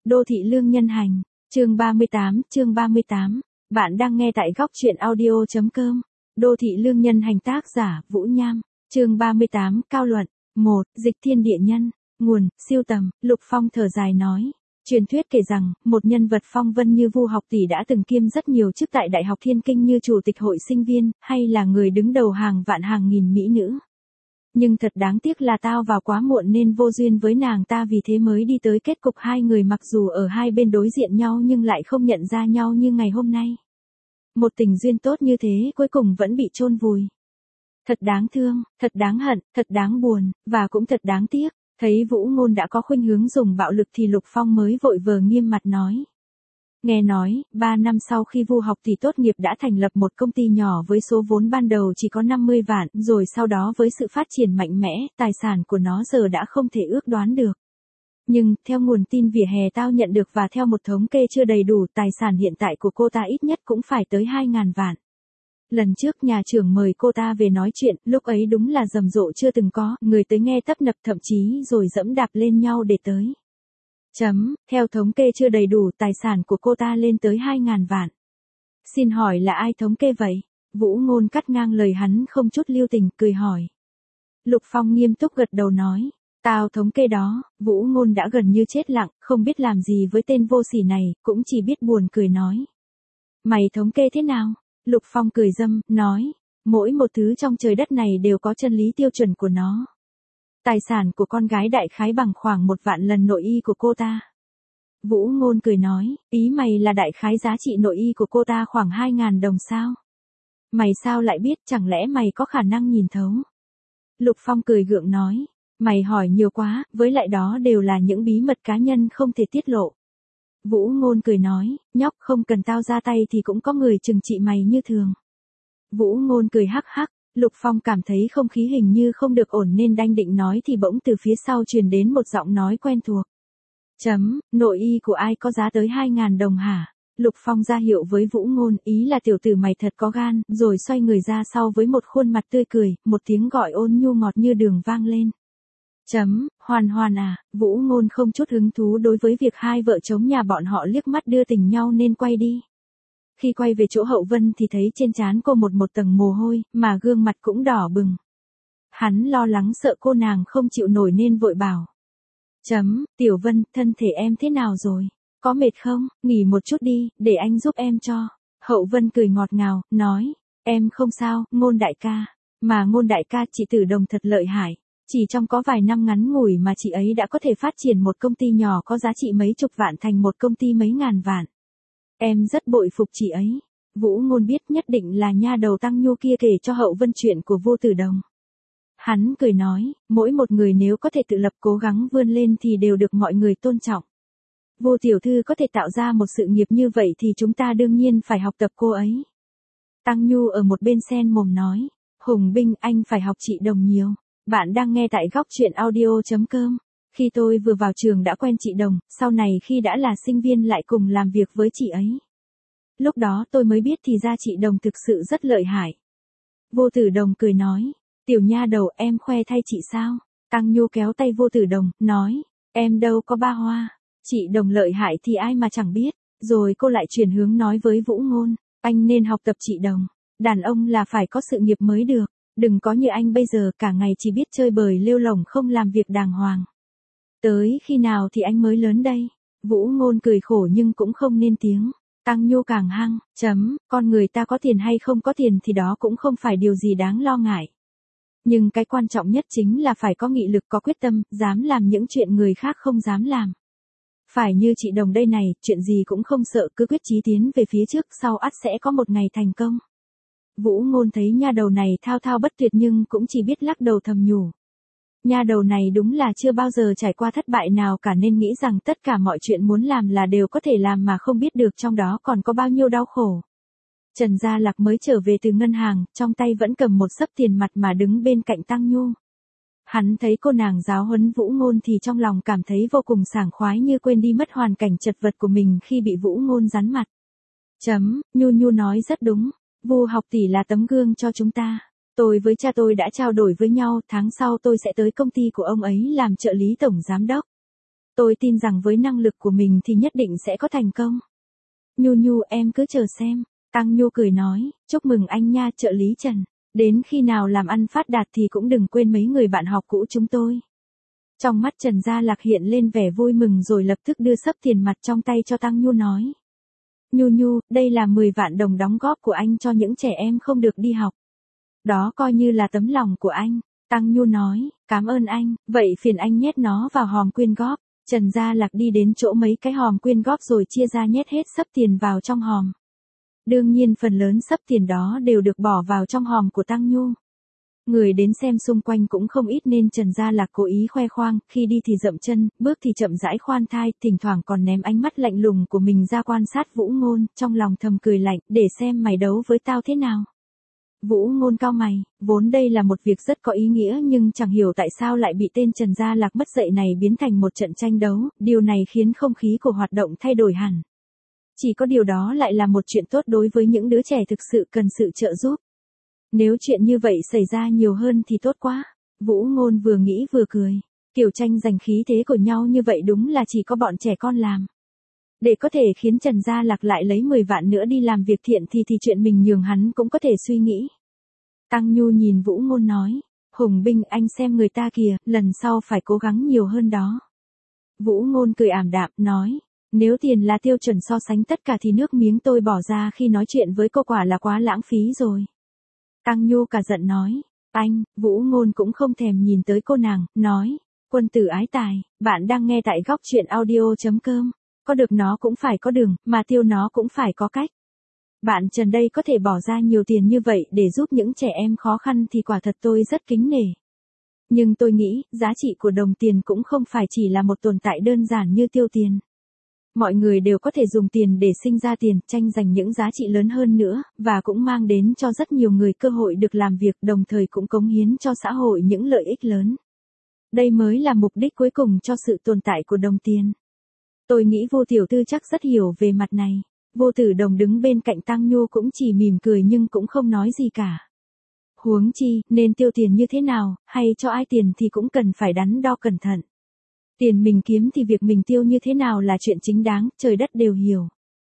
Đô thị lương nhân hành, chương 38. Bạn đang nghe tại góc truyện audio.com. Đô thị lương nhân hành, tác giả Vũ Nham. Chương 38, cao luận. 1. Dịch thiên địa nhân. Nguồn, siêu tầm. Lục Phong thở dài nói. Truyền thuyết kể rằng, một nhân vật phong vân như Vu Học Tỷ đã từng kiêm rất nhiều chức tại Đại học Thiên Kinh như chủ tịch hội sinh viên, hay là người đứng đầu hàng vạn hàng nghìn mỹ nữ. Nhưng thật đáng tiếc là tao vào quá muộn nên vô duyên với nàng ta, vì thế mới đi tới kết cục hai người mặc dù ở hai bên đối diện nhau nhưng lại không nhận ra nhau như ngày hôm nay. Một tình duyên tốt như thế cuối cùng vẫn bị chôn vùi. Thật đáng thương, thật đáng hận, thật đáng buồn, và cũng thật đáng tiếc. Thấy Vũ Ngôn đã có khuynh hướng dùng bạo lực thì Lục Phong mới vội vờ nghiêm mặt nói. Nghe nói, 3 năm sau khi Vu Học Tỷ tốt nghiệp đã thành lập một công ty nhỏ với số vốn ban đầu chỉ có 50 vạn, rồi sau đó với sự phát triển mạnh mẽ, tài sản của nó giờ đã không thể ước đoán được. Nhưng, theo nguồn tin vỉa hè tao nhận được và theo một thống kê chưa đầy đủ, tài sản hiện tại của cô ta ít nhất cũng phải tới 2.000 vạn. Lần trước nhà trưởng mời cô ta về nói chuyện, lúc ấy đúng là rầm rộ chưa từng có, người tới nghe tấp nập thậm chí rồi dẫm đạp lên nhau để tới. Theo thống kê chưa đầy đủ, tài sản của cô ta lên tới 2.000 vạn. Xin hỏi là ai thống kê vậy? Vũ Ngôn cắt ngang lời hắn không chút lưu tình, cười hỏi. Lục Phong nghiêm túc gật đầu nói. Tao thống kê đó. Vũ Ngôn đã gần như chết lặng, không biết làm gì với tên vô sỉ này, cũng chỉ biết buồn cười nói. Mày thống kê thế nào? Lục Phong cười râm, nói. Mỗi một thứ trong trời đất này đều có chân lý tiêu chuẩn của nó. Tài sản của con gái đại khái bằng khoảng 1 vạn lần nội y của cô ta. Vũ Ngôn cười nói, ý mày là đại khái giá trị nội y của cô ta khoảng 2.000 đồng sao? Mày sao lại biết, chẳng lẽ mày có khả năng nhìn thấu? Lục Phong cười gượng nói, mày hỏi nhiều quá, với lại đó đều là những bí mật cá nhân không thể tiết lộ. Vũ Ngôn cười nói, nhóc, không cần tao ra tay thì cũng có người trừng trị mày như thường. Vũ Ngôn cười hắc hắc. Lục Phong cảm thấy không khí hình như không được ổn nên đang định nói thì bỗng từ phía sau truyền đến một giọng nói quen thuộc. Nội y của ai có giá tới 2.000 đồng hả? Lục Phong ra hiệu với Vũ Ngôn, ý là tiểu tử mày thật có gan, rồi xoay người ra sau với một khuôn mặt tươi cười, một tiếng gọi ôn nhu ngọt như đường vang lên. Hoàn Hoàn à? Vũ Ngôn không chút hứng thú đối với việc hai vợ chồng nhà bọn họ liếc mắt đưa tình nhau nên quay đi. Khi quay về chỗ Hậu Vân thì thấy trên trán cô một tầng mồ hôi, mà gương mặt cũng đỏ bừng. Hắn lo lắng sợ cô nàng không chịu nổi nên vội bảo. Tiểu Vân, thân thể em thế nào rồi? Có mệt không? Nghỉ một chút đi, để anh giúp em cho. Hậu Vân cười ngọt ngào, nói. Em không sao, Ngôn đại ca. Mà Ngôn đại ca, chị Tử Đồng thật lợi hại. Chỉ trong có vài năm ngắn ngủi mà chị ấy đã có thể phát triển một công ty nhỏ có giá trị mấy chục vạn thành một công ty mấy ngàn vạn. Em rất bội phục chị ấy. Vũ Ngôn biết nhất định là nha đầu Tăng Nhu kia kể cho Hậu Vân chuyện của Vô Tử Đồng. Hắn cười nói, mỗi một người nếu có thể tự lập cố gắng vươn lên thì đều được mọi người tôn trọng. Vô tiểu thư có thể tạo ra một sự nghiệp như vậy thì chúng ta đương nhiên phải học tập cô ấy. Tăng Nhu ở một bên sen mồm nói, Hùng Binh, anh phải học chị Đồng nhiều. Bạn đang nghe tại góc truyện audio.com. Khi tôi vừa vào trường đã quen chị Đồng, sau này khi đã là sinh viên lại cùng làm việc với chị ấy. Lúc đó tôi mới biết thì ra chị Đồng thực sự rất lợi hại. Vô Tử Đồng cười nói, tiểu nha đầu em khoe thay chị sao? Tăng Nhu kéo tay Vô Tử Đồng, nói, em đâu có ba hoa. Chị Đồng lợi hại thì ai mà chẳng biết. Rồi cô lại chuyển hướng nói với Vũ Ngôn, anh nên học tập chị Đồng. Đàn ông là phải có sự nghiệp mới được. Đừng có như anh bây giờ cả ngày chỉ biết chơi bời lêu lổng không làm việc đàng hoàng. Tới khi nào thì anh mới lớn đây? Vũ Ngôn cười khổ nhưng cũng không nên tiếng. Tăng Nhu càng hăng, con người ta có tiền hay không có tiền thì đó cũng không phải điều gì đáng lo ngại. Nhưng cái quan trọng nhất chính là phải có nghị lực, có quyết tâm, dám làm những chuyện người khác không dám làm. Phải như chị Đồng đây này, chuyện gì cũng không sợ, cứ quyết chí tiến về phía trước, sau ắt sẽ có một ngày thành công. Vũ Ngôn thấy nha đầu này thao thao bất tuyệt nhưng cũng chỉ biết lắc đầu thầm nhủ. Nha đầu này đúng là chưa bao giờ trải qua thất bại nào cả nên nghĩ rằng tất cả mọi chuyện muốn làm là đều có thể làm mà không biết được trong đó còn có bao nhiêu đau khổ. Trần Gia Lạc mới trở về từ ngân hàng, trong tay vẫn cầm một xấp tiền mặt mà đứng bên cạnh Tăng Nhu. Hắn thấy cô nàng giáo huấn Vũ Ngôn thì trong lòng cảm thấy vô cùng sảng khoái như quên đi mất hoàn cảnh chật vật của mình khi bị Vũ Ngôn rắn mặt. Nhu nói rất đúng. Vu Học Tỷ là tấm gương cho chúng ta. Tôi với cha tôi đã trao đổi với nhau, tháng sau tôi sẽ tới công ty của ông ấy làm trợ lý tổng giám đốc. Tôi tin rằng với năng lực của mình thì nhất định sẽ có thành công. Nhu Nhu em cứ chờ xem. Tăng Nhu cười nói, chúc mừng anh nha trợ lý Trần. Đến khi nào làm ăn phát đạt thì cũng đừng quên mấy người bạn học cũ chúng tôi. Trong mắt Trần Gia Lạc hiện lên vẻ vui mừng rồi lập tức đưa xấp tiền mặt trong tay cho Tăng Nhu nói. Nhu Nhu, đây là 10 vạn đồng đóng góp của anh cho những trẻ em không được đi học. Đó coi như là tấm lòng của anh. Tăng Nhu nói, cảm ơn anh, vậy phiền anh nhét nó vào hòm quyên góp. Trần Gia Lạc đi đến chỗ mấy cái hòm quyên góp rồi chia ra nhét hết xấp tiền vào trong hòm. Đương nhiên phần lớn xấp tiền đó đều được bỏ vào trong hòm của Tăng Nhu. Người đến xem xung quanh cũng không ít nên Trần Gia Lạc cố ý khoe khoang, khi đi thì dậm chân, bước thì chậm rãi khoan thai, thỉnh thoảng còn ném ánh mắt lạnh lùng của mình ra quan sát Vũ Ngôn, trong lòng thầm cười lạnh, để xem mày đấu với tao thế nào. Vũ Ngôn cau mày, vốn đây là một việc rất có ý nghĩa nhưng chẳng hiểu tại sao lại bị tên Trần Gia Lạc mất dạy này biến thành một trận tranh đấu, điều này khiến không khí của hoạt động thay đổi hẳn. Chỉ có điều đó lại là một chuyện tốt đối với những đứa trẻ thực sự cần sự trợ giúp. Nếu chuyện như vậy xảy ra nhiều hơn thì tốt quá. Vũ Ngôn vừa nghĩ vừa cười. Kiểu tranh giành khí thế của nhau như vậy đúng là chỉ có bọn trẻ con làm. Để có thể khiến Trần Gia Lạc lại lấy 10 vạn nữa đi làm việc thiện thì chuyện mình nhường hắn cũng có thể suy nghĩ. Tăng Nhu nhìn Vũ Ngôn nói. Hùng binh anh xem người ta kìa, lần sau phải cố gắng nhiều hơn đó. Vũ Ngôn cười ảm đạm, nói. Nếu tiền là tiêu chuẩn so sánh tất cả thì nước miếng tôi bỏ ra khi nói chuyện với cô quả là quá lãng phí rồi. Tăng Nhu cả giận nói. Anh, Vũ Ngôn cũng không thèm nhìn tới cô nàng, nói. Quân tử ái tài, bạn đang nghe tại góc truyện audio.com. Có được nó cũng phải có đường, mà tiêu nó cũng phải có cách. Bạn Trần đây có thể bỏ ra nhiều tiền như vậy để giúp những trẻ em khó khăn thì quả thật tôi rất kính nể. Nhưng tôi nghĩ, giá trị của đồng tiền cũng không phải chỉ là một tồn tại đơn giản như tiêu tiền. Mọi người đều có thể dùng tiền để sinh ra tiền, tranh giành những giá trị lớn hơn nữa, và cũng mang đến cho rất nhiều người cơ hội được làm việc, đồng thời cũng cống hiến cho xã hội những lợi ích lớn. Đây mới là mục đích cuối cùng cho sự tồn tại của đồng tiền. Tôi nghĩ Vô tiểu thư chắc rất hiểu về mặt này. Vô Tử Đồng đứng bên cạnh Tăng Nhu cũng chỉ mỉm cười nhưng cũng không nói gì cả. Huống chi, nên tiêu tiền như thế nào, hay cho ai tiền thì cũng cần phải đắn đo cẩn thận. Tiền mình kiếm thì việc mình tiêu như thế nào là chuyện chính đáng, trời đất đều hiểu.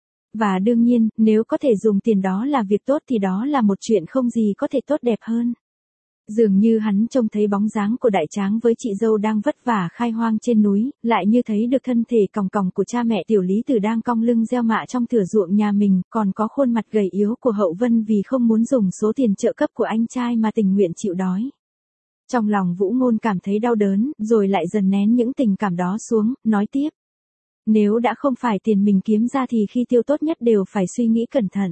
Và đương nhiên, nếu có thể dùng tiền đó là việc tốt thì đó là một chuyện không gì có thể tốt đẹp hơn. Dường như hắn trông thấy bóng dáng của đại tráng với chị dâu đang vất vả khai hoang trên núi, lại như thấy được thân thể còng còng của cha mẹ Tiểu Lý Tử đang cong lưng gieo mạ trong thửa ruộng nhà mình, còn có khuôn mặt gầy yếu của Hậu Vân vì không muốn dùng số tiền trợ cấp của anh trai mà tình nguyện chịu đói. Trong lòng Vũ Ngôn cảm thấy đau đớn, rồi lại dần nén những tình cảm đó xuống, nói tiếp. Nếu đã không phải tiền mình kiếm ra thì khi tiêu tốt nhất đều phải suy nghĩ cẩn thận.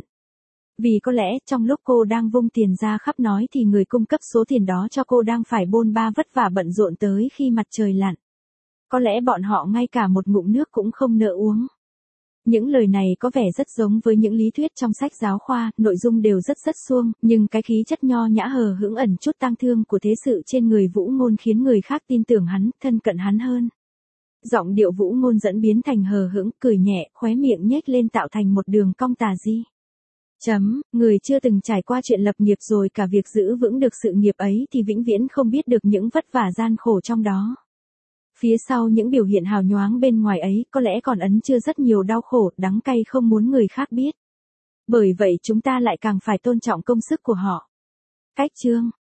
Vì có lẽ trong lúc cô đang vung tiền ra khắp nói thì người cung cấp số tiền đó cho cô đang phải bôn ba vất vả bận rộn tới khi mặt trời lặn. Có lẽ bọn họ ngay cả một ngụm nước cũng không nỡ uống. Những lời này có vẻ rất giống với những lý thuyết trong sách giáo khoa, nội dung đều rất suông, nhưng cái khí chất nho nhã hờ hững ẩn chút tang thương của thế sự trên người Vũ Ngôn khiến người khác tin tưởng hắn, thân cận hắn hơn. Giọng điệu Vũ Ngôn dẫn biến thành hờ hững, cười nhẹ, khóe miệng nhếch lên tạo thành một đường cong tà di. Người chưa từng trải qua chuyện lập nghiệp rồi cả việc giữ vững được sự nghiệp ấy thì vĩnh viễn không biết được những vất vả gian khổ trong đó. Phía sau những biểu hiện hào nhoáng bên ngoài ấy có lẽ còn ẩn chứa rất nhiều đau khổ, đắng cay không muốn người khác biết. Bởi vậy chúng ta lại càng phải tôn trọng công sức của họ. Cách chương